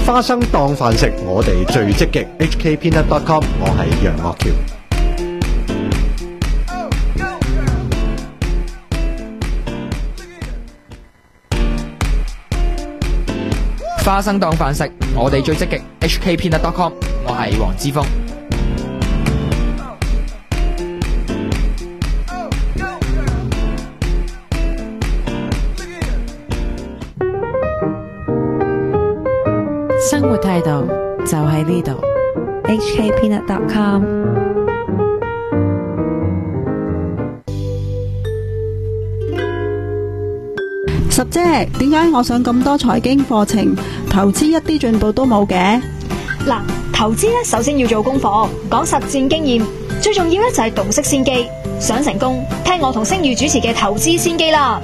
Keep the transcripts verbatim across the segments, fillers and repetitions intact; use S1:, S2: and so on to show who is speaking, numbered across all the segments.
S1: 花生當飯食，我哋最積極。H K Peanut dot com， 我係楊岳橋。
S2: 花生當飯食，我哋最積極。H K Peanut dot com， 我係黃之鋒。
S3: 生活態度就喺呢度。H K Peanut dot com。
S4: 十姐，點解我上咁多財經課程，投資一啲進步都冇嘅？
S5: 嗱，投資咧首先要做功課，講實戰經驗，最重要咧就係洞悉先機。想成功，聽我同星宇主持嘅投資先機啦。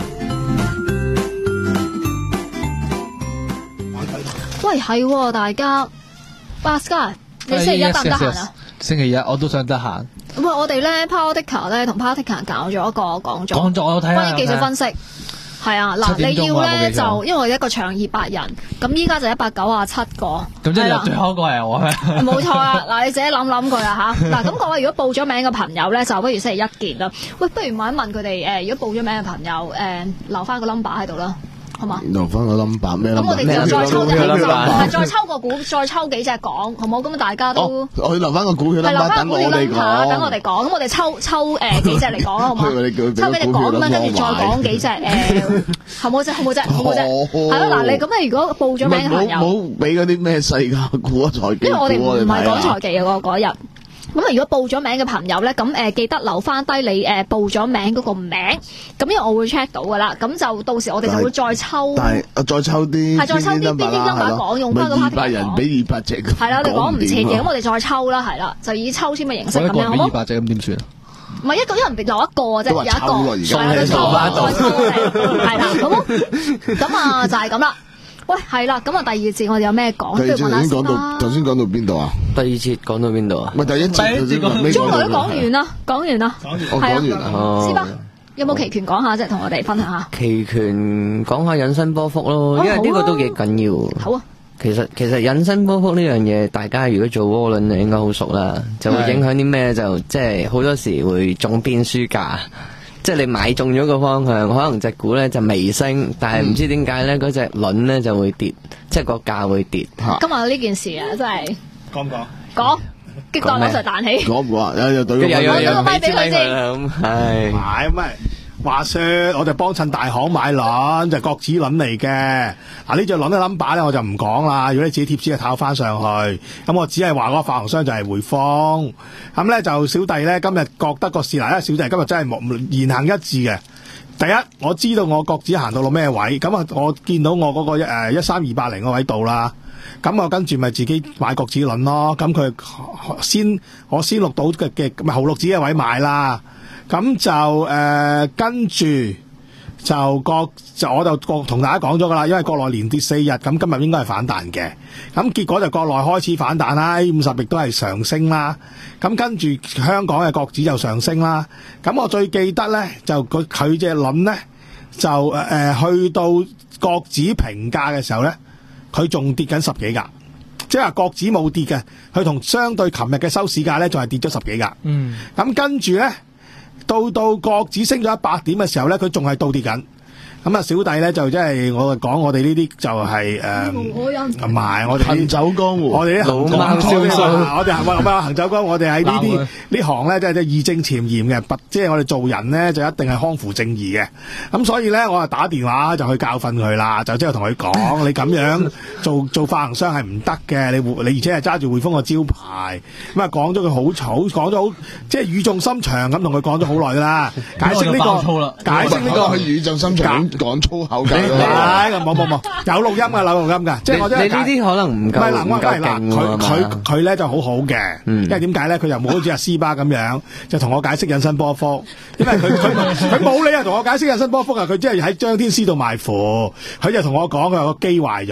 S6: 喂，係喎，大家 Bhaskar，你星期一得唔得閒啊？
S7: 星期一我都想得閒。
S6: 喂，我哋咧 Powetica 咧同 Powetica 搞咗一個講座，
S7: 講座我睇下，
S6: 關於技術分析。係啊，嗱，你要咧就因為一個場二百人，咁依家就一百九十七個。
S7: 咁即係最後一個係我咩？
S6: 冇錯啊！嗱，你自己諗諗佢啊嚇。嗱，咁各位如果報咗名嘅朋友咧，就不如星期一見啦。喂，不如問一問佢哋誒，如果報咗名嘅朋友誒、呃，留翻個 number 喺度啦。好嘛？
S8: 留翻個 number 咩？
S6: 咁我哋就再抽隻，係再抽個股，再抽幾隻講，好冇？咁大家都
S8: 我留翻個股票 number 等我哋講，
S6: 等我哋講。咁我哋抽抽誒幾隻嚟講啦，好嘛？抽幾隻講咁樣，跟住再講幾隻誒，好冇啫？好冇啫？好冇啫？係咯，嗱，你咁你如果報咗名嘅朋友，
S8: 冇俾嗰啲咩世界股啊、財技股啊，
S6: 因為我哋唔係講財技嘅嗰嗰日。咁啊，如果報咗名嘅朋友咧，咁誒、呃、記得留翻低你誒、呃、報咗名嗰個名，咁因為我會 check 到噶啦，咁就到時我哋就會再抽。
S8: 但係再抽啲，
S6: 係再抽啲啲啲音碼講，用翻個 party
S8: 二百人俾二百隻。
S6: 係啦，我哋講唔切嘅，咁我哋再抽啦，係啦，就以抽籤嘅形式咁樣，好冇？
S7: 二百隻咁點算啊？
S6: 唔係一個一人留一個啫，有一個，
S8: 係
S6: 啊，再抽啦，再抽嚟，係啦，好冇？咁啊，就係咁啦。喂，係啦，咁啊，第二節我哋有咩講？
S8: 第二節頭先講到，頭先講到邊度啊？
S9: 第二節講到邊度啊？
S8: 唔係第一節，
S6: 中來都講完啦，講完啦，
S8: 我講完啦。
S6: 師伯有冇期權講下啫？同我哋分享下。
S9: 期權講下引伸波幅咯，因為呢個都幾緊要。
S6: 好啊。
S9: 其實其實引伸波幅呢樣嘢，大家如果做窩輪就應該好熟啦，就會影響啲咩？就即係好多時會中邊輸價。即係你買中咗個方向，可能隻股咧就微升，但係唔知點解咧嗰隻輪咧就會跌，即係個價會跌。
S6: 今日呢件事啊，真係
S7: 講唔講？
S6: 講，激盪攞上彈起。
S8: 講唔講啊？有有對個
S9: 有有有
S6: 個咪俾佢先。
S9: 係
S10: 買咩？話說我哋幫襯大行買輪，就係國指輪嚟嘅。嗱，呢隻輪嘅 number 咧我就唔講啦。如果你自己貼紙就炒翻上去，咁我只係話嗰個發行商就係匯豐。咁咧就小弟咧今日覺得個市嗱，因為小弟今日真係冇言行一致嘅。第一，我知道我國指行到到咩位，咁啊我見到我嗰個誒一三二八零個位度啦。咁我跟住咪自己買國指輪咯。咁佢先我先錄到嘅嘅咪後錄指嘅位買啦。咁就誒、呃、跟住就國就我就國同大家講咗噶啦，因為國內連跌四日，咁今日應該係反彈嘅。咁結果就國內開始反彈啦，A 五十亦都係上升啦。咁跟住香港嘅國指就上升啦。咁我最記得咧就佢佢隻輪咧就誒、呃、去到國指平價嘅時候咧，佢仲跌緊十幾格，即係話國指冇跌嘅，佢同相對琴日嘅收市價咧仲係跌咗十幾格。嗯，咁跟住咧。到到國指升咗一百點嘅時候咧，佢仲係倒跌緊。咁啊，小弟咧就即係我講，我哋呢啲就係誒，唔係我哋
S8: 行走江湖，
S10: 我哋啲行走江湖，我哋係咪行走江湖？我哋喺呢啲呢行咧，即係即係義正詞嚴嘅，即係我哋做人咧就一定係匡扶正義嘅。咁所以咧，我啊打電話就去教訓佢啦，就即係同佢講，你咁樣做做發行商係唔得嘅，你你而且係揸住匯豐個招牌，咁啊講咗佢好草，講咗好即係語重心長咁同佢講咗好耐噶啦，解釋呢個，解釋呢個
S8: 佢語重心長。講粗口㗎，
S10: 冇冇冇，有錄音㗎，有錄音㗎，即係我真係
S9: 你呢啲可能唔夠唔夠勁
S10: 佢佢佢咧就好好嘅，因為點解咧？佢又冇好似阿斯巴咁樣，就同我解釋引伸波幅，因為佢佢佢冇理由同我解釋引伸波幅啊！佢即係喺張天師度賣符，佢就同我講佢個機壞咗。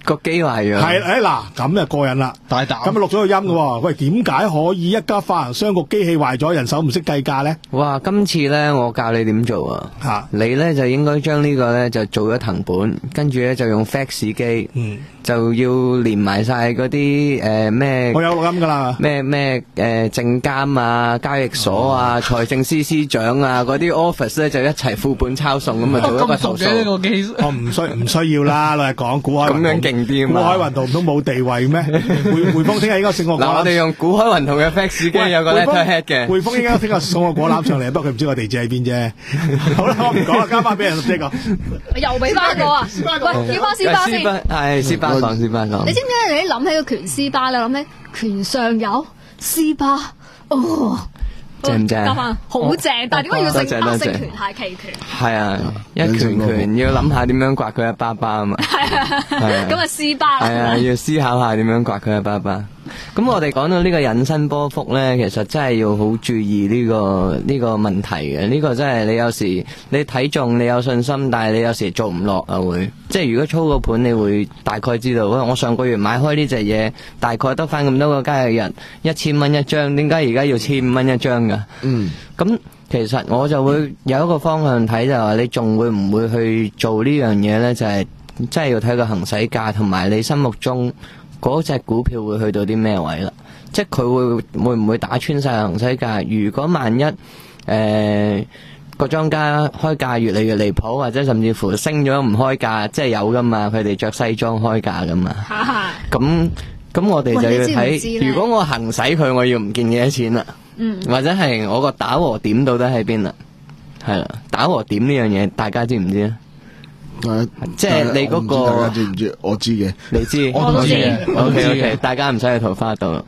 S9: 個機壞咗。
S10: 係誒嗱，咁就過癮啦，
S7: 大膽。
S10: 咁啊錄咗個音嘅喎。喂，點解可以一家發行商個機器壞咗，人手唔識計價咧？
S9: 哇！今次咧，我教你點做啊！
S10: 嚇，
S9: 你咧就應該將呢個咧就做咗藤本，跟住咧就用 fax 機，
S10: 嗯，
S9: 就要連埋晒嗰啲誒咩？
S10: 我有錄音㗎啦。
S9: 咩咩誒證監啊、交易所啊、財政司司長啊嗰啲 office 咧就一齊副本抄送咁啊，做一個投訴。
S7: 呢個機，
S10: 我唔需唔需要啦，老實講，古海
S9: 咁樣勁啲啊
S10: 古
S9: 嘛！
S10: 海雲圖唔通冇地位咩？匯匯豐聽日應該送個果
S9: 嗱，我哋
S10: 籃。
S9: 用古海雲圖嘅 fax 機有個 letterhead 嘅。
S10: 匯豐應該聽日送個果籃上嚟，不過佢唔知個地址喺邊啫。好啦，我唔講啦，交翻俾人即係個。
S6: 又俾翻我啊！喂，要翻斯巴先。
S9: 係斯巴講斯巴講。
S6: 你知唔知你一諗起個拳斯巴咧，諗起拳上有斯巴，哦，
S9: 正唔正？
S6: 得翻好正，但係點解要姓巴姓拳係期權？
S9: 係啊，一拳拳要諗下點樣刮佢一巴巴啊嘛。
S6: 係啊，咁啊斯巴啦。
S9: 係啊，要思考下點樣刮佢一巴巴。咁我哋講到呢個引伸波幅咧，其實真係要好注意呢、這個呢、這個問題嘅。呢、這個真係你有時你睇中你有信心，但係你有時做唔落啊會。即係如果操個盤，你會大概知道，喂，我上個月買開呢隻嘢，大概得翻咁多個交易日，一千蚊一張，點解而家要千五蚊一張噶？嗯，咁其實我就會有一個方向睇，就係話你仲會唔會去做呢樣嘢咧？就係真係要睇個行使價同埋你心目中嗰隻股票會去到啲咩位啦？即係佢會會唔會打穿晒行使價？如果萬一誒個莊家開價越嚟越離譜，或者甚至乎升咗唔開價，即係有噶嘛？佢哋着西裝開價噶嘛？咁咁我哋就要睇，如果我行使佢，我要唔見幾多錢啦？嗯，或者係我個打和點到底喺邊啦？係啦，打和點呢樣嘢，大家知唔知啊？即係你嗰個，
S8: 大家知唔知？我知嘅，
S9: 你知，
S7: 我都知嘅。
S9: O K O K，大家唔使去桃花度。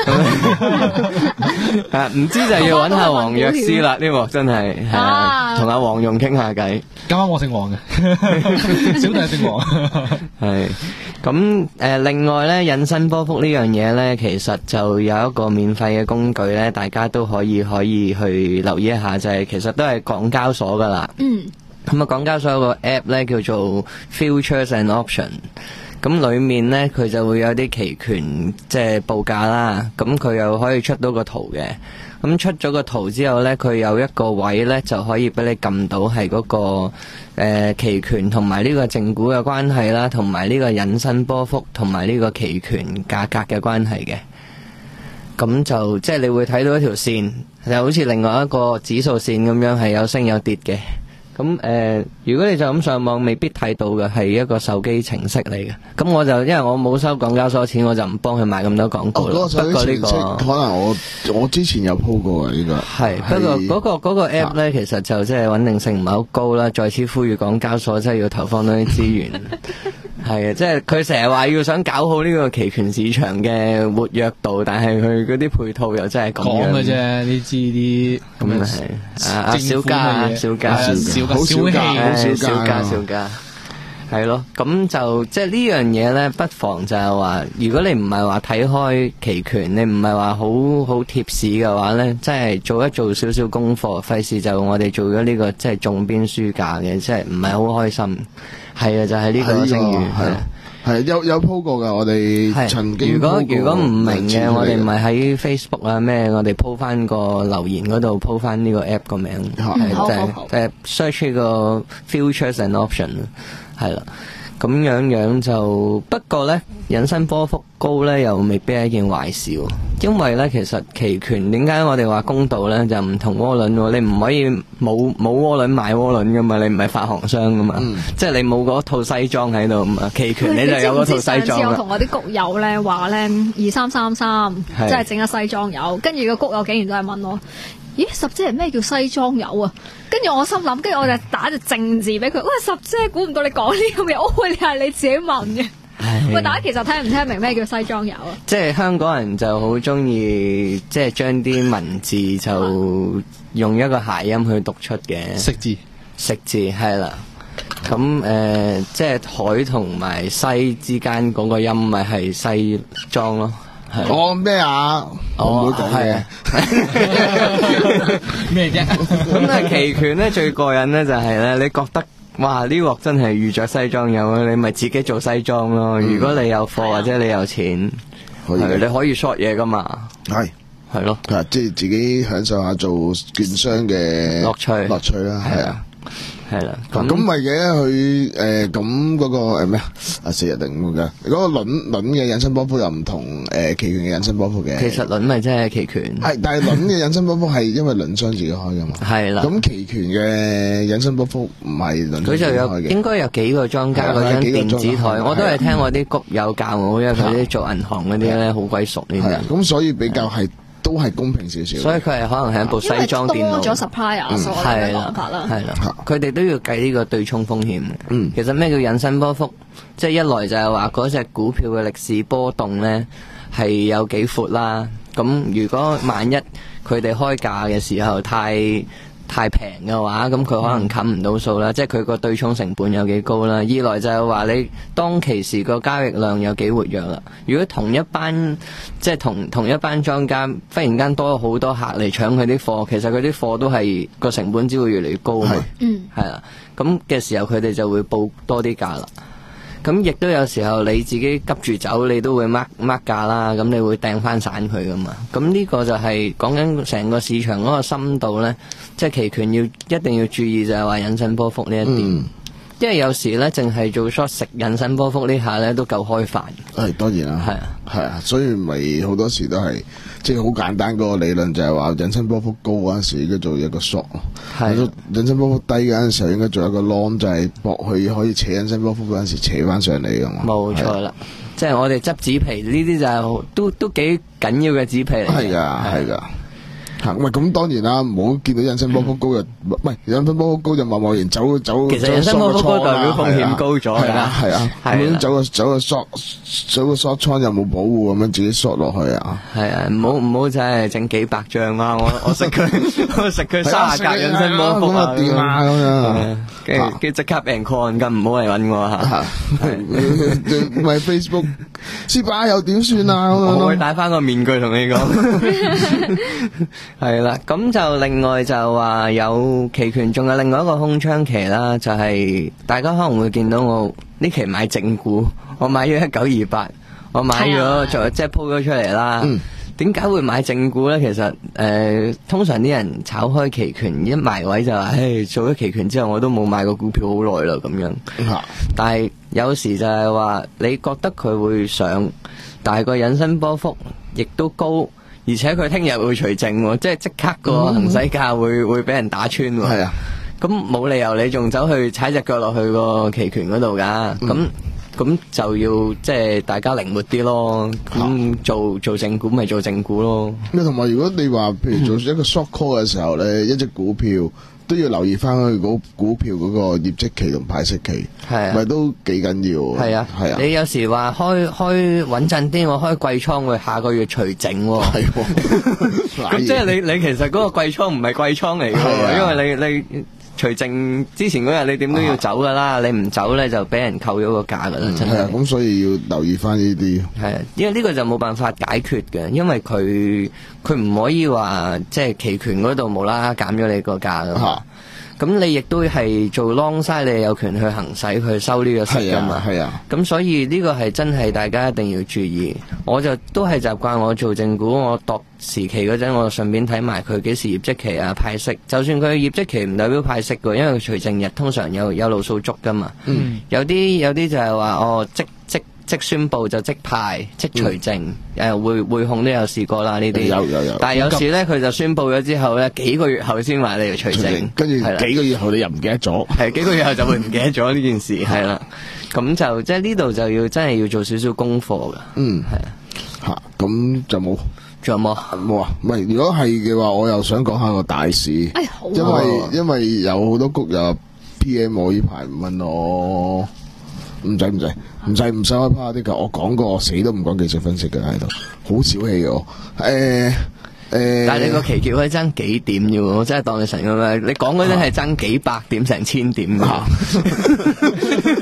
S9: 啊，唔知就要揾下黃藥師啦，呢個真係係啊，同阿黃蓉傾下偈。
S7: 今晚我姓黃嘅，小弟姓黃。
S9: 係咁誒，另外咧，引伸波幅呢樣嘢咧，其實就有一個免費嘅工具咧，大家都可以可以去留意一下，就係其實都係港交所噶啦。嗯。咁啊，港交所有個 app 咧叫做 Futures and Option， 咁裏面咧佢就會有啲期權即係報價啦，咁佢又可以出到個圖嘅，咁出咗個圖之後咧，佢有一個位咧就可以俾你撳到係嗰個誒期權同埋呢個正股嘅關係啦，同埋呢個引伸波幅同埋呢個期權價格嘅關係嘅。咁就即係你會睇到一條線，就好似另外一個指數線咁樣，係有升有跌嘅。咁誒、呃，如果你就咁上網，未必睇到嘅係一個手機程式嚟嘅。咁我就因為我冇收港交所錢，我就唔幫佢買咁多廣告啦。
S8: 哦，嗰個
S9: 不過呢、這個
S8: 可能我我之前有鋪過嘅呢、這個。
S9: 係，不過嗰、那個嗰、那個 app 咧、啊，其實就即係穩定性唔係好高啦。再次呼籲港交所真係要投放多啲資源。係啊，即係佢成日話要想搞好呢個期權市場嘅活躍度，但係佢嗰啲配套又真係咁樣
S7: 講嘅啫。你知啲
S9: 咁係啊，小家啊，小家，
S7: 小家，好小家，
S9: 好小家，小家。係咯，咁就即係呢樣嘢咧，不妨就係話，如果你唔係話睇開期權，你唔係話好好貼市嘅話咧，即係做一做少少功課，費事就我哋做咗呢個即係重邊輸價嘅，即係唔係好開心。係啊，就係呢個聲譽係。
S8: 係有有鋪過噶，我哋曾經
S9: 如果如果唔明嘅，我哋咪喺 Facebook 啊咩，我哋鋪翻個留言嗰度鋪翻呢個 app 個名，係就係誒 search 呢個 Futures and Option 係啦。咁樣樣就不過咧，引伸波幅高咧又未必係一件壞事，因為咧其實期權點解我哋話公道咧就唔同窩輪喎，你唔可以冇冇窩輪買窩輪噶嘛，你唔係發行商噶嘛，嗯、即係你冇嗰套西裝喺度嘛，期權你就有嗰套西裝啦。
S6: 上次我同我啲谷友咧話咧二三三三，即係整下西裝友，跟住個谷友竟然都係問我。咦，十姐係咩叫西裝友啊？跟住我心諗，跟住我就打隻正字俾佢。喂，十姐，估唔到你講呢個嘢，哦，你係你自己問嘅。喂，大家其實聽唔聽明咩叫西裝友啊？
S9: 即係香港人就好中意，即係將啲文字就用一個諧音去讀出嘅。
S7: 食字，
S9: 食字係啦。咁誒、呃，即係海同埋西之間嗰個音咪係西裝咯。
S8: 我咩啊？我唔會講嘅。
S7: 咩啫？
S9: 咁啊，期權咧最過癮咧就係咧，你覺得哇！呢鑊真係遇着西裝友啊！你咪自己做西裝咯。如果你有貨或者你有錢，
S8: 可以
S9: 係你可以 short 嘢噶嘛。
S8: 係
S9: 係咯，
S8: 係即係自己享受下做券商嘅
S9: 樂趣
S8: 樂趣啦，係啊。
S9: 係啦，
S8: 咁咁咪嘅佢誒咁嗰個誒咩啊？啊四日定咁嘅嗰個輪輪嘅引伸波幅又唔同誒期權嘅引伸波幅嘅。
S9: 其實輪咪真係期權。
S8: 係，但係輪嘅引伸波幅係因為輪商自己開噶嘛。係啦。咁期權嘅引伸波幅唔係輪商自己開嘅。
S9: 佢就有應該有幾個莊家嗰張電子台，我都係聽我啲谷友教我，因為佢啲做銀行嗰啲咧好鬼熟呢啲。
S8: 咁所以比較係。都係公平少少，
S9: 所以佢係可能係一部西裝電腦，
S6: 因為多咗 supplier 所謂嘅講法啦，
S9: 係啦，佢哋都要計呢個對沖風險。嗯，其實咩叫引伸波幅？即係一來就係話嗰隻股票嘅歷史波動咧係有幾闊啦。咁如果萬一佢哋開價嘅時候太太平嘅話，咁佢可能冚唔到數啦，即係佢個對沖成本有幾高啦。二來就係話你當其時個交易量有幾活躍啦。如果同一班即係同同一班莊家忽然間多咗好多客嚟搶佢啲貨，其實佢啲貨都係個成本只會越嚟越高嘛。嗯，係啦，咁嘅時候佢哋就會報多啲價啦。咁亦都有時候你自己急住走，你都會 mark mark 價啦，咁你會掟翻散佢噶嘛。咁呢個就係講緊成個市場嗰個深度呢，即係期權要一定要注意就係話引伸波幅呢一點。嗯，因為有時呢，淨係做 short 食引伸波幅呢下呢都夠開飯。
S8: 係當然啦，係啊，係啊，所以咪好多時都係即係好簡單嗰個理論就係話引伸波幅高嗰陣時應該做一個 short， 係引伸波幅低嗰陣時候應該做一個 long， 就係搏佢可以扯引伸波幅嗰陣時扯翻上嚟噶嘛。冇
S9: 錯啦，即係我哋執紙皮呢啲就係都都幾緊要嘅紙皮嚟。
S8: 係噶，係噶。吓，喂，咁當然啦，唔好見到引伸波幅高就，唔係引伸波幅高就貿貿然走走。
S9: 其實引伸波幅高代表風險高咗㗎，
S8: 係啊，咁走個走個 short 走個 short 倉又冇保護咁樣自己 short 落去啊。
S9: 係啊，唔好唔好真係整幾百張啊！我我食佢我食佢卅格引伸波幅啊，掂啊咁樣，跟住跟住即刻俾人 call 咁，唔好嚟揾我嚇。
S8: 唔係 Facebook 蝕把又點算啊？
S9: 我會戴翻個面具同你講。係啦，咁就另外就話有期權，仲有另外一個空窗期啦，就係、是、大家可能會見到我呢期買正股，我買咗一九二八，我買咗就即係鋪咗出嚟啦。點解、嗯、會買正股呢？其實誒、呃，通常啲人炒開期權一埋位就話，誒，做咗期權之後我都冇買過股票好耐啦咁樣。嗯、但係有時就係話，你覺得佢會上，但係個引伸波幅亦都高。而且佢聽日會除淨，即係即刻個行使價會、嗯、會俾人打穿。係啊，咁冇理由你仲走去踩隻腳落去個期權嗰度噶。咁咁、嗯、就要即係大家靈活啲咯。咁、啊、做做正股咪做正股咯。
S8: 咁同埋如果你話譬如做一個 short call 嘅時候咧，嗯、一隻股票都要留意翻佢嗰股票嗰個業績期同派息期，係咪、啊、都幾緊要？係啊，係啊。你有時話開開穩陣啲，我開季倉會下個月除淨。係，咁即係你你其實嗰個季倉唔係季倉嚟嘅，啊、因為你你除淨之前嗰日你點都要走噶啦，啊、你唔走咧就俾人扣咗個價噶啦，真係。係啊，咁所以要留意翻呢啲。係啊，因為呢個就冇辦法解決嘅，因為佢佢唔可以話即係期權嗰度無啦啦減咗你個價噶嘛。咁你亦都係做 long side， 你有權去行使去收呢個息噶嘛。係啊，咁所以呢個係真係大家一定要注意。我就都係習慣我做正股，我度時期嗰陣，我順便睇埋佢幾時業績期啊派息。就算佢業績期唔代表派息嘅，因為佢除淨日通常有有路數足噶嘛。嗯，有啲有啲就係話哦即即。即宣佈就即派即除淨，誒、嗯、匯匯控都有試過啦呢啲，有有有。但係有時咧佢就宣佈咗之後咧，幾個月後先話你要除淨，跟住幾個月後你又唔記得咗，係幾個月後就會唔記得咗呢件事，係啦。咁就即係呢度就要真係要做少少功課噶。嗯，係啊。嚇，咁就冇，仲有冇？冇啊，唔係。如果係嘅話，我又想講下個大市，哎好啊、因為因為有好多谷友 P M 我呢排問我。唔使唔使唔使唔使開趴啲噶，我講過我死都唔講技術分析嘅喺度，好小氣嘅我。誒、欸、誒，欸、但係你個期權可以爭幾點嘅喎？我真係當你神咁樣，你講嗰啲係爭幾百點成千點嘅。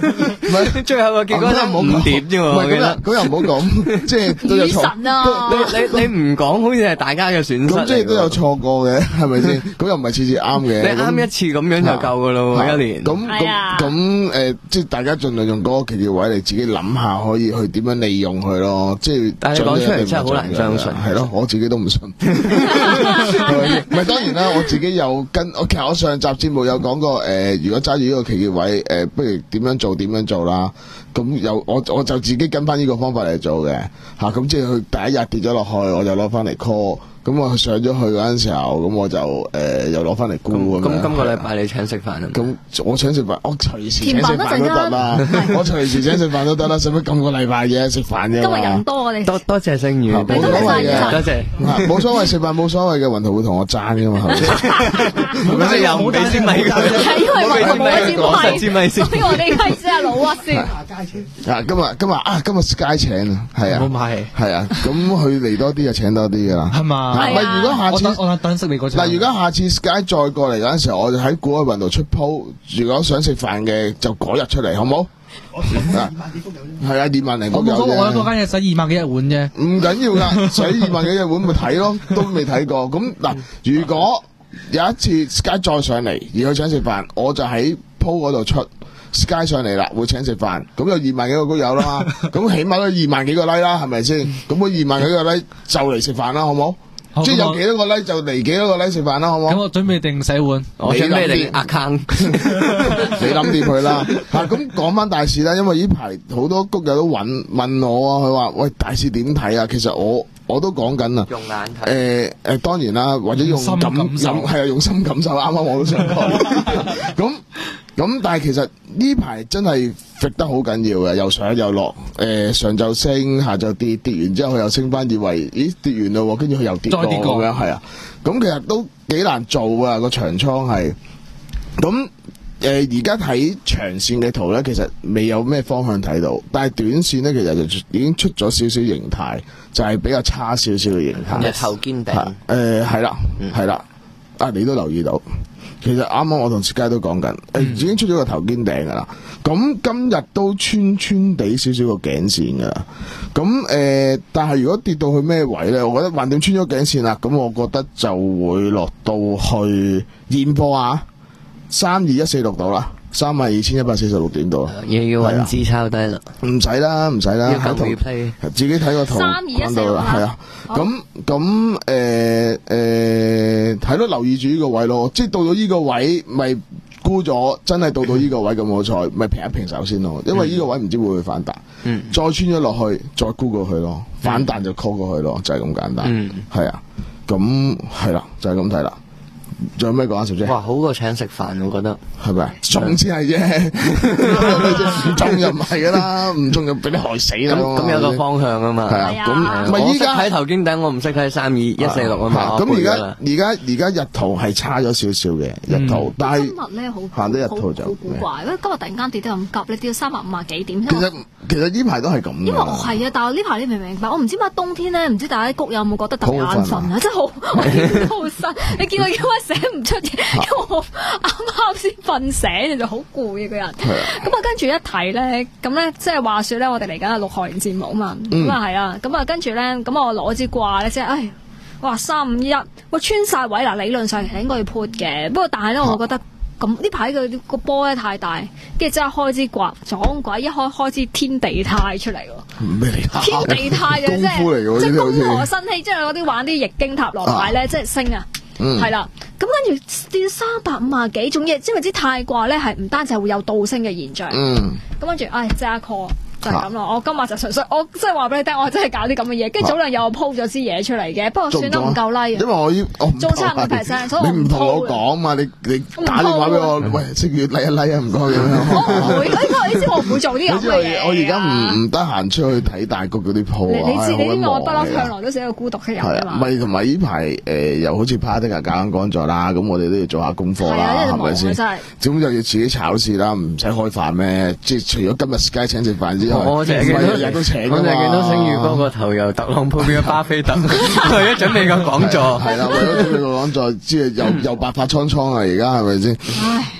S8: 唔係
S9: 最後個結果係五點啫喎。
S8: 唔係咁又咁又唔好講，即係都有錯。
S6: 神啊！
S9: 你你你唔講，好似係大家嘅損失。
S8: 咁即係都有錯過嘅，係咪先？咁又唔係次次啱嘅。
S9: 你啱一次咁樣就夠噶咯，一年。
S8: 咁咁咁誒，即係大家盡量用嗰個奇妙位嚟自己諗下，可以去點樣利用佢咯。即係
S9: 但係講出嚟真係好難相信。
S8: 係咯，我自己都唔信。唔係當然啦，我自己有跟，我其實我上集節目有講過誒，如果揸住呢個奇妙位誒，不如點樣做點樣做啦。咁有我我就自己跟翻呢個方法嚟做嘅嚇，咁即係佢第一日跌咗落去，我就攞翻嚟 call。咁我上咗去嗰陣時候，咁我就誒又攞翻嚟沽咁樣。
S9: 咁今個禮拜你請食飯啊？
S8: 咁我請食飯，我隨時請食飯都得啦。我隨時請食飯都得啦，使乜今個禮拜嘅食飯啫？
S6: 今日人多我哋。
S9: 多多謝星宇，
S8: 冇所謂嘅，
S9: 多謝。
S8: 冇所謂食飯冇所謂嘅，雲圖會同我爭噶嘛，係咪先？
S9: 係咪先？又唔俾支米佢？
S6: 係因為雲圖冇
S9: 支米，
S6: 所以我哋係先阿老屈先。
S8: 啊，今日今日啊，今日 Sky 請啊，係啊，
S7: 冇買
S8: 係啊，咁佢嚟多啲就請多啲噶啦，
S7: 係嘛？
S8: 唔係，如果下次
S7: 我等等識你嗰陣。
S8: 嗱，如果下次 Sky 再過嚟嗰陣時候，我就喺古海雲度出鋪。如果想食飯嘅，就嗰日出嚟，好冇？
S10: 我二萬幾幅有啫。係啊，二萬零幅有啫。
S7: 我嗰間嘢使二萬幾一碗啫。
S8: 唔緊要噶，使二萬幾一碗咪睇咯，都未睇過。咁嗱，如果有一次 Sky 再上嚟，而佢請食飯，我就喺鋪嗰度出。Sky 上嚟啦，會請食飯，咁有二萬幾個谷友啦嘛，咁起碼都二萬幾個 like 啦，係咪先？咁我二萬幾個 like 就嚟食飯啦，好冇？即係有幾多個 like 就嚟幾多個 like 食飯啦，好冇？
S7: 咁我準備定洗碗，
S9: 我準備定 account，
S8: 你諗掂佢啦。嚇，咁講翻大市啦，因為呢排好多谷友都揾問我啊，佢話：喂，大市點睇啊？其實我我都講緊啊，
S9: 用眼睇。
S8: 誒誒，當然啦，或者用感感係啊，用心感受。啱啱我都想講。咁咁，但係其實呢排真係揈得好緊要嘅，又上又落。誒，上晝升，下晝跌，跌完之後佢又升翻，以為咦跌完咯，跟住佢又跌過咁樣，係啊。咁其實都幾難做啊，個長倉係。咁誒而家睇長線嘅圖咧，其實未有咩方向睇到，但係短線咧其實就已經出咗少少形態，就係、是、比較差少少嘅形態。
S9: 日頭堅頂。
S8: 誒係啦，係啦、嗯，啊你都留意到。其實啱啱我同薛佳都講緊，誒、嗯、已經出咗個頭肩頂噶啦，咁今日都穿穿地少少個頸線噶啦，咁誒、呃，但係如果跌到去咩位咧，我覺得橫掂穿咗頸線啦，咁我覺得就會落到去現貨啊，三二一四六度啦。三萬二千一百四十六點度，
S9: 又要揾支抄低啦，
S8: 唔使啦，唔使啦，
S9: 要求 replay，
S8: 自己睇個圖，
S6: 三二一四
S8: 啦，係啊，咁咁誒誒，睇到留意住呢個位咯，即係到到呢個位咪沽咗，真係到到呢個位咁好彩，咪平一平手先咯，因為呢個位唔知會唔會反彈，嗯，再穿咗落去，再沽過去咯，反彈就 call 過去咯，就係咁簡單，嗯，係啊，咁係啦，就係咁睇啦。仲有咩講啊，小姐？
S9: 哇，好過請食飯，我覺得
S8: 係咪？中先係啫，唔中就唔係噶啦，唔中就俾你害死啦。
S9: 咁有個方向啊嘛。
S8: 係啊，咁咪依家
S9: 睇頭肩頂，我唔識睇三二一四六啊嘛。
S8: 咁而家而家而家日圖係差咗少少嘅日圖，但係
S6: 今日咧好
S8: 行到日圖就
S6: 好古怪，因為今日突然間跌得咁急，你跌到三百五啊幾點？
S8: 其實其實呢排都係咁。
S6: 因為我係啊，但係呢排你明唔明白？我唔知點解冬天咧，唔知大家谷有冇覺得特別眼瞓啊？真係好，我見到好辛。你見到叫我寫唔出嘢。因為我啱啱先瞓醒，就好攰啊個人。咁啊，跟住一睇咧，咁咧即係話說咧，我哋嚟緊係六學年節目啊嘛。咁啊係啊，咁啊跟住咧，咁我攞支掛咧，即係，唉，哇三五一，喂穿晒位嗱，理論上其實應該要 put 嘅，不過但係咧，我覺得咁呢排個個波咧太大，跟住即刻開支掛撞鬼，一開開支天地泰出嚟喎。
S8: 咩嚟？
S6: 天地泰嘅即係即係公河新氣，即係嗰啲玩啲易經塔羅牌咧，即係升啊！係啦，咁跟住跌三百五啊幾，仲要知唔知泰卦咧係唔單止係會有倒升嘅現象，咁跟住，唉，即刻 call 就係咁咯。我今日就純粹，我即係話俾你聽，我真係搞啲咁嘅嘢。跟住早兩日我 po 咗支嘢出嚟嘅，不過算得唔夠 like，
S8: 因為我要
S6: 做差唔多 percent，所以我
S8: 你唔同我講嘛，你你打電話俾我，喂，識月 like 一 like 啊，唔該咁樣。
S6: 我唔會，因為你知我唔會做啲咁嘅嘢。
S8: 我而家唔唔得閒出去睇大谷嗰啲 po 啊，
S6: 你知你知我不嬲向來都係一個孤獨嘅人啊嘛。
S8: 唔係同埋呢排誒又好似 party 啊搞緊講座啦，咁我哋都要做下功課啦，係咪先？咁就要自己炒市啦，唔使開飯咩？即係除咗今日 Sky 請食飯之外，
S9: 我淨係日日都請。我淨係見到星宇哥個頭由特朗普變咗巴菲特，為咗準備個講座。
S8: 係啦，為咗準備個講座，即係又又白髮蒼蒼啊！而家係咪先？
S6: 唉。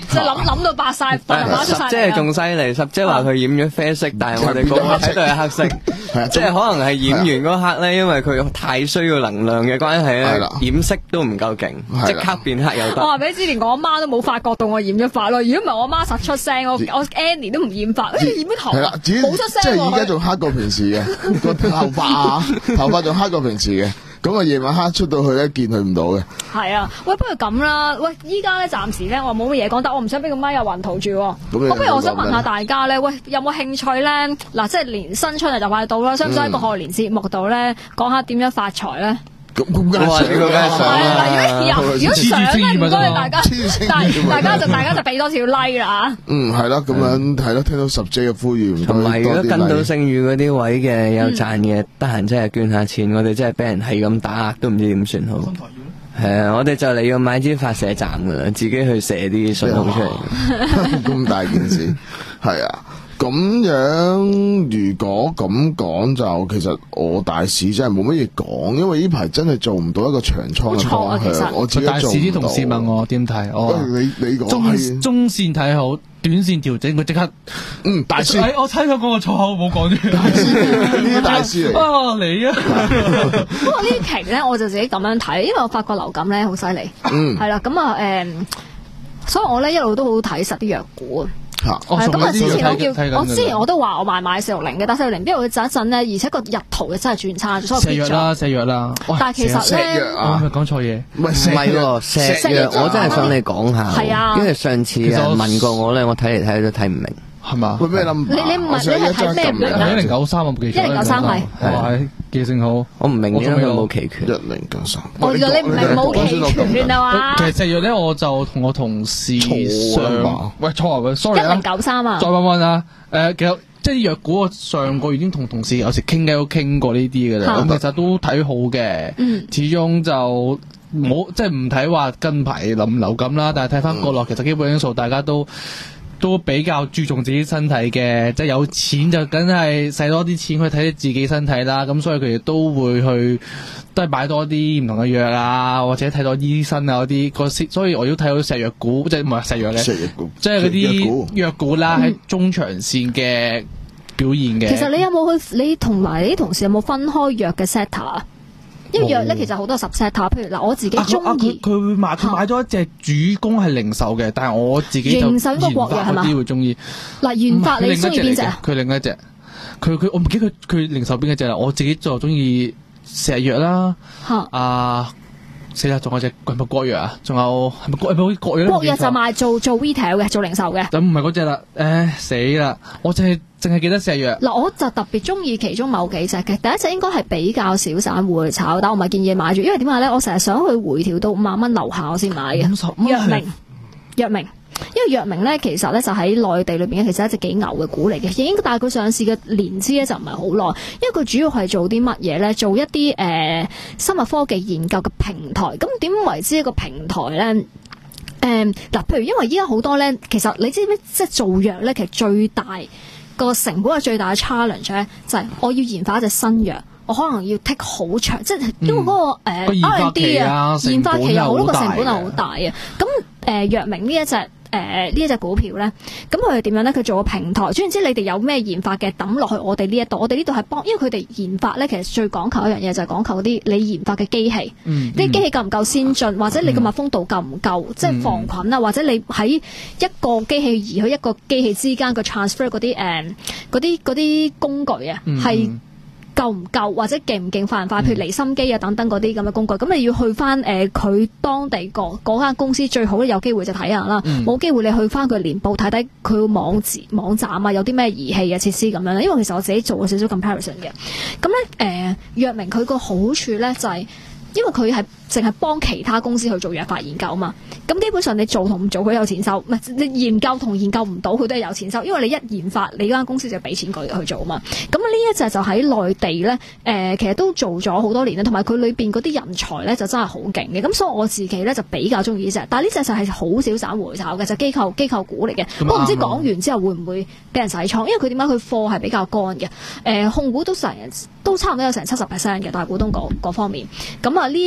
S6: 就諗諗到白晒，白馬出晒。
S9: 即係仲犀利，十姐話佢染咗啡色，但係我哋個個睇到係黑色，即係可能係染完嗰刻咧，因為佢太需要能量嘅關係咧，染色都唔夠勁，即刻變黑又得。
S6: 我話俾你知，連我阿媽都冇發覺到我染咗髮咯。如果唔係我阿媽實出聲，我我 Annie 都唔染髮，誒染咗頭冇出聲。
S8: 即係而家仲黑過平時嘅個頭髮啊，頭髮仲黑過平時嘅。咁啊，夜晚黑出到去咧，見佢唔到嘅。
S6: 係啊，喂，不如咁啦，喂，依家咧暫時咧，我冇乜嘢講，但我唔想俾個咪有雲圖住。咁不如我想問下大家咧，喂，有冇興趣咧？嗱，即係年新春嚟就快到啦，想唔想喺個賀年節目度咧講下點樣發財咧？
S8: 咁咁梗係想啦！
S6: 如果想咧，唔該大家，大家就大家就俾多少 like 啦。
S8: 嗯，係啦，咁樣係咯，聽到十 J 嘅呼籲，
S9: 同埋如果跟到聲譽嗰啲位嘅有賺嘅，得閒真係捐下錢，我哋真係俾人係咁打壓，都唔知點算好。係啊，我哋就嚟要買支發射站噶啦，自己去射啲信號出嚟。
S8: 咁大件事，係啊。咁樣如果咁講就，其實我大市真係冇乜嘢講，因為呢排真係做唔到一個長倉嘅方向。我自己做唔到。
S7: 大市啲同事問我點睇，我
S8: 你你講
S7: 中中線睇好，短線調整，佢即刻
S8: 嗯大師，
S7: 我睇佢嗰個錯口冇講住。
S8: 大師呢啲大師嚟。
S7: 啊你啊！
S6: 不過呢期咧，我就自己咁樣睇，因為我發覺流感咧好犀利。嗯。係啦，咁啊誒，所以我咧一路都好睇實啲藥股啊。
S8: 係
S6: 咁啊！之前我叫我之前我都話我買買四六零嘅，但四六零邊度會震一震咧？而且個日圖嘅真係轉差咗，所以
S7: 石藥啦，石藥啦。
S6: 但係其實咧，
S7: 我係咪講錯嘢？
S9: 唔係喎，石藥我真係想你講下。
S6: 係啊，
S9: 因為上次有人問過我咧，我睇嚟睇去都睇唔明。
S7: 係嘛？
S8: 喂咩諗？
S6: 你你唔係你係睇咩唔明啊？
S7: 一零九三我冇記錯。
S6: 一零九三係。
S7: 係記性好。
S9: 我唔明點解佢冇期權。
S8: 一零九三。
S6: 我原來你唔係冇期權啊嘛？
S7: 其實石藥咧，我就同我同事上，喂錯啊，sorry 啊。
S6: 一零九三啊。
S7: 再問問啊，誒，其實即係藥股，我上個月已經同同事有時傾偈都傾過呢啲嘅啦。咁其實都睇好嘅。嗯。始終就冇即係唔睇話近排臨流感啦，但係睇翻國內其實基本因素大家都。都比較注重自己身體嘅，即係有錢就梗係使多啲錢去睇自己身體啦。咁所以佢哋都會去，都係買多啲唔同嘅藥啊，或者睇多醫生啊嗰啲個。所以我都睇到石藥股，即係唔係石藥咧，即係嗰啲藥股啦，喺中長線嘅表現嘅。
S6: 其實你有冇去？你同埋你啲同事有冇分開藥嘅 sector 啊？因為藥咧其實好多 subset， 譬如嗱我自己中意，
S7: 佢會買佢買咗一隻主攻係零售嘅，但係我自己就研發嗰啲會中意。
S6: 嗱研發你中意邊隻啊？
S7: 佢另一隻，佢佢我唔記得佢佢零售邊一隻啦。我自己就中意石藥啦，啊死啦，仲有隻係咪國藥啊？仲有係咪國係咪國藥？
S6: 國藥就賣做做 retail 嘅，做零售嘅。
S7: 咁唔係嗰隻啦，誒死啦！我淨係淨係記得石藥。
S6: 嗱，我就特別中意其中某幾隻嘅。第一隻應該係比較少散戶去炒，但我唔係建議你買住，因為點解咧？我成日想去回調到五萬蚊樓下我先買嘅。藥明，藥明。因為藥明咧，其實咧就喺內地裏邊其實係一隻幾牛嘅股嚟嘅，已經但係佢上市嘅年資咧就唔係好耐，因為佢主要係做啲乜嘢咧？做一啲誒、呃、生物科技研究嘅平台。咁點為之一個平台咧？誒、呃、嗱，譬如因為依家好多咧，其實你知唔知即係做藥咧，其實最大個成本係最大嘅 challenge 咧，就係我要研發一隻新藥。我可能要 take 好長，即係因為嗰個誒 R and D 啊，研發期有好多個成本係好大啊。咁誒藥明呢一隻誒呢一隻股票咧，咁佢係點樣咧？佢做個平台，總言之，你哋有咩研發嘅抌落去我哋呢一度，我哋呢度係幫，因為佢哋研發咧，其實最講求一樣嘢就係講求啲你研發嘅機器，啲、嗯、機器夠唔夠先進，或者你個密封度夠唔夠，嗯、即係防菌啊，或者你喺一個機器移去一個機器之間個 transfer 嗰啲誒嗰啲嗰啲工具啊，係、嗯。夠唔夠或者勁唔勁快唔快？譬如離心機啊等等嗰啲咁嘅工具，咁你要去翻誒佢當地個嗰間公司最好咧，有機會就睇下啦。冇、嗯、機會你去翻佢年報睇睇佢網址網站啊，有啲咩儀器啊設施咁樣。因為其實我自己做過少少 comparison 嘅。咁咧誒，藥明佢個好處咧就係、是。因為佢係淨係幫其他公司去做藥法研究嘛，咁基本上你做同唔做佢有錢收，唔係你研究同研究唔到佢都係有錢收，因為你一研發你嗰間公司就俾錢佢去做嘛。咁呢一隻就喺內地咧，誒、呃、其實都做咗好多年啦，同埋佢裏邊嗰啲人才咧就真係好勁嘅。咁所以我自己咧就比較中意呢隻，但係呢隻就係好少散戶炒嘅，就機構機構股嚟嘅。不過唔知講完之後會唔會俾人洗倉？因為佢點解佢貨係比較乾嘅，誒、呃、控股都成都差唔多有成七十 percent 嘅大股東嗰方面。咁啊呢一隻咧我。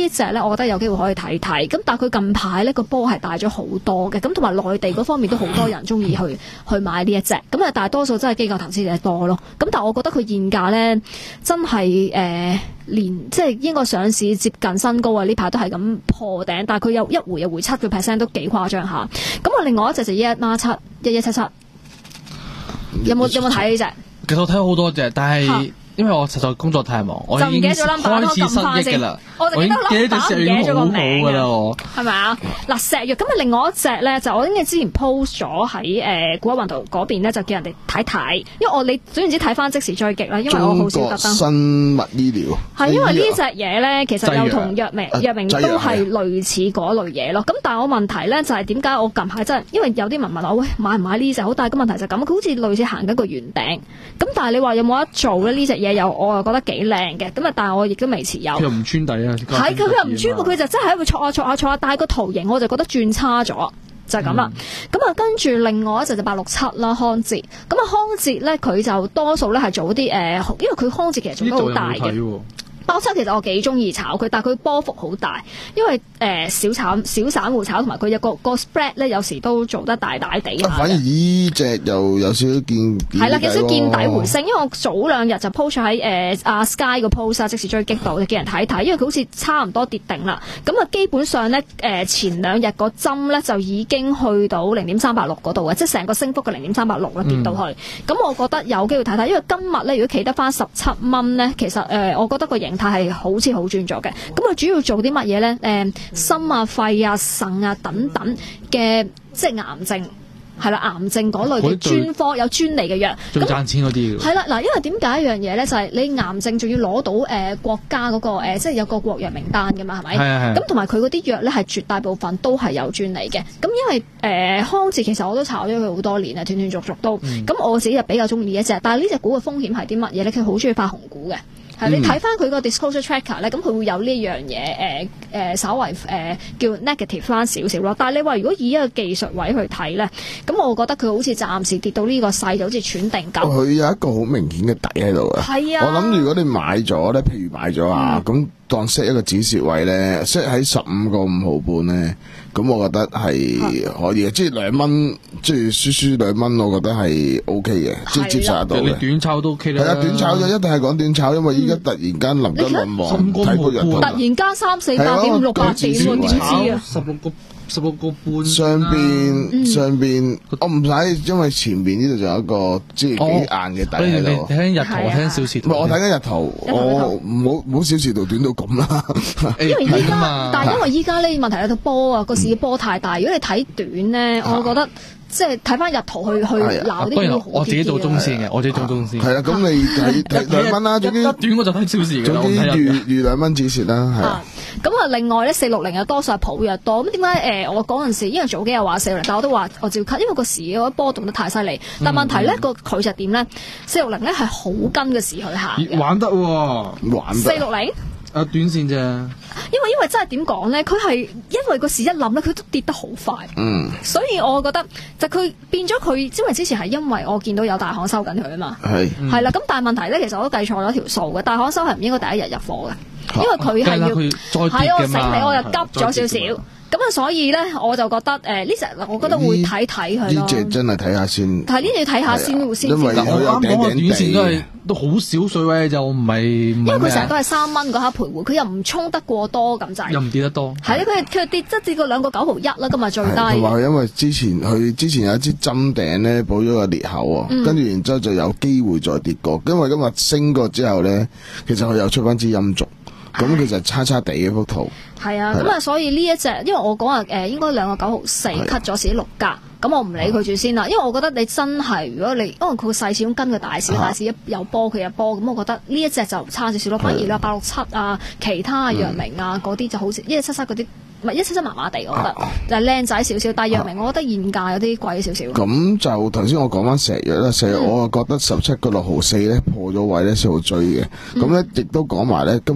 S6: 我覺得有機會可以睇睇。咁但係佢近排咧個波係大咗好多嘅，咁同埋內地嗰方面都好多人中意去去買呢一隻。咁啊，大多數真係機構投資者多咯。咁但係我覺得佢現價咧真係誒、呃、連即係應該上市接近新高啊！呢排都係咁破頂，但係佢有一回又回七個 percent 都幾誇張下。咁啊，另外一隻就一一孖七一一七七，有冇有冇睇呢隻？
S7: 其實我睇好多隻，但係因為我實在工作太忙，我已經開始失憶㗎啦。我已經記得隻石藥已經好好㗎啦，我
S6: 係咪啊？嗱，石藥咁啊，另外一隻咧就我應該之前 post 咗喺誒股海雲圖嗰邊咧，就叫人哋睇睇，因為我你總言之睇翻即時追擊啦，因為我好少特登。
S8: 中國生物醫療
S6: 係因為呢隻嘢咧，其實又同藥明藥明都係類似嗰類嘢咯。咁但係我問題咧就係點解我近排真係因為有啲人問我喂買唔買呢隻？好大個問題就係咁，佢好似類似行緊個圓頂。咁但係你話有冇得做咧？呢隻嘢又我又覺得幾靚嘅。咁啊，但係我亦都未持有。
S7: 佢又唔穿底啊！
S6: 係佢又唔穿，佢就真係喺度挫下挫下挫下，但係個圖形我就覺得轉差咗，就係咁啦。咁啊、嗯，跟住另外一隻就八六七啦，康捷。咁啊，康捷咧佢就多數咧係做啲誒、呃，因為佢康捷其實做得好大嘅。八六七其實我幾中意炒佢，但係佢波幅好大，因為誒、呃、小炒小散戶炒，同埋佢有個個 spread 咧，有時都做得大大地。
S8: 反而呢隻又有少少見
S6: 係啦，有少少見底回升，因為我早兩日就 post 喺誒阿 Sky 個 post 啊，即時追擊到，就叫人睇睇，因為佢好似差唔多跌定啦。咁啊，基本上咧誒、呃、前兩日個針咧就已經去到零點三八六嗰度嘅，即係成個升幅嘅零點三八六啦跌到去。咁、嗯、我覺得有機會睇睇，因為今日咧如果企得翻十七蚊咧，其實誒、呃、我覺得個形態係好似好轉咗嘅。咁佢主要做啲乜嘢咧？誒、呃，心啊、肺啊、腎啊等等嘅，即係癌症係啦，癌症嗰類嘅專科有專利嘅藥，
S7: 最賺錢嗰啲。
S6: 係啦，嗱，因為點解一樣嘢咧？就係、是、你癌症仲要攞到誒、呃、國家嗰、那個誒、呃，即係有個國藥名單㗎嘛，係咪？係係。咁同埋佢嗰啲藥咧，係絕大部分都係有專利嘅。咁因為誒、呃、康捷其實我都炒咗佢好多年啊，斷斷續續都。咁、嗯、我自己就比較中意一隻，但係呢隻股嘅風險係啲乜嘢咧？佢好中意發紅股嘅。係、嗯、你睇翻佢個 disclosure tracker 咧，咁佢會有呢樣嘢誒誒，稍微誒、呃、叫 negative 翻少少咯。但係你話如果以一個技術位去睇咧，咁我覺得佢好似暫時跌到呢個勢，就好似喘定咁。佢
S8: 有一個好明顯嘅底喺度啊！
S6: 係啊，
S8: 我諗如果你買咗咧，譬如買咗啊，咁、嗯、當 set 一個止蝕位咧 ，set 喺十五個五毫半咧，咁我覺得係可以嘅，即係兩蚊，即係輸輸兩蚊，我覺得係 O K 嘅，即係接受得到嘅。
S7: 你短炒都 O K 啦。係啊，短炒就一定係講短炒，因為依家突然間臨急臨忙睇個人，
S6: 突然間三四百點、五六百點，點知啊？
S7: 十六個十六個半。
S8: 上邊、嗯、上邊，我唔使，因為前邊呢度仲有一個即係幾硬嘅底喺度。
S7: 你睇日圖，睇小時圖。
S8: 唔係我睇緊日圖，我唔好唔好小時圖短到咁啦。
S6: 因為依家，但係因為依家呢問題有套波啊，個市波太大。如果你睇短咧，我覺得。即係睇翻日圖去去鬧啲嘢，
S7: 我自己做中線嘅，我自己做中線。
S8: 係啊，咁你睇睇兩蚊啦，總之
S7: 一短我就睇小時嘅。
S8: 總之預預兩蚊止蝕啦，係啊。
S6: 咁啊，另外咧四六零又多數係普藥多。咁點解誒我嗰陣時，因為早幾日話四六零，但我都話我照 cut，因為個市嗰波動得太犀利。但問題咧個佢就點咧？四六零咧係好跟嘅市去行。
S7: 玩得喎，
S8: 玩得。
S6: 四六零。
S7: 啊，短線啫。
S6: 因為因為真係點講咧，佢係因為個市一冧咧，佢都跌得好快。嗯。所以我覺得就佢變咗佢，因為之前係因為我見到有大行收緊佢啊嘛。係。係啦，咁但係問題咧，其實我都計錯咗條數嘅。大行收係唔應該第一日入貨嘅，因為佢係要係我醒你，我就急咗少少。咁啊，所以咧，我就覺得誒呢隻，我覺得會睇睇佢咯。
S8: 呢隻真係睇下先。
S6: 係呢隻要睇下先會先。
S8: 因為我啱講嘅短線
S7: 都係都好少水位，就唔係唔係咩。因
S6: 為佢成日都係三蚊嗰下徘徊，佢又唔衝得過多咁滯。
S7: 又唔跌得多。
S6: 係啊，佢佢跌即跌過兩個九毫一啦，今日最低。
S8: 同埋因為之前佢之前有一支針頂咧，補咗個裂口啊，跟住然之後就有機會再跌過。因為今日升過之後咧，其實佢又出翻支陰燭。咁其實差差地嘅幅圖，
S6: 係啊，咁啊，所以呢一隻，因為我講話誒，應該兩個九毫四 cut 咗自己六格，咁我唔理佢住先啦，因為我覺得你真係，如果你因為佢個細市咁跟個大市，大市一有波佢有波，咁我覺得呢一隻就差少少咯，反而啦八六七啊，其他藥明啊嗰啲就好似一一七七嗰啲。唔係一七七麻麻地，我覺得就係靚仔少少，但係藥明我覺得現價有啲貴少少。
S8: 咁就頭先我講翻石藥啦，石藥我啊覺得十七個六毫四咧破咗位咧先好追嘅。咁咧亦都講埋咧，今日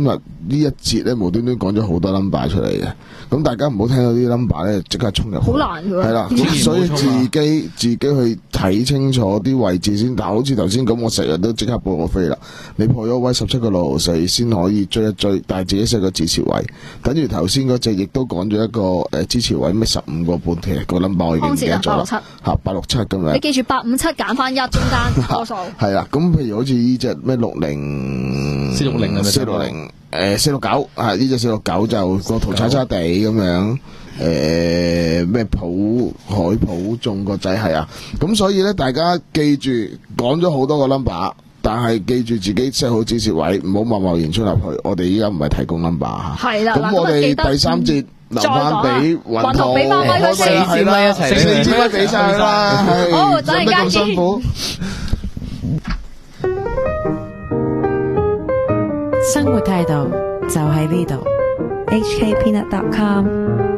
S8: 呢一節咧無端端講咗好多 number 出嚟嘅，咁大家唔好聽到啲 number 咧即刻衝入去，
S6: 好難㗎。
S8: 係啦，咁所以自己自己去睇清楚啲位置先。但係好似頭先咁，我成日都即刻報個飛啦。你破咗位十七個六毫四先可以追一追，但係自己 set 個支持位，等於頭先嗰隻亦都講咗一個誒、呃、支持位咩十五個半，其實個 number 我已經唔記得咗啦。嚇八六七咁樣。
S6: 你記住八五七揀翻一中間多數。係
S8: 啦，咁譬如好似呢隻咩六零
S7: 四六零啊，
S8: 四六零誒四六九啊，呢隻四六九就個圖差差地咁樣。誒咩普海普中個仔係啊，咁所以咧大家記住講咗好多個 number， 但係記住自己 set 好指示位，唔好貿貿然出入去。我哋依家唔係提供 number 嚇。
S6: 係啦，
S8: 咁我哋第三節留翻俾雲圖，
S6: 俾翻位佢四
S9: 支咪一齊，
S8: 四支咪俾晒啦。
S6: 好，等陣間
S8: 咁辛苦。
S3: 生活態度就喺呢度。H K Peanut dot com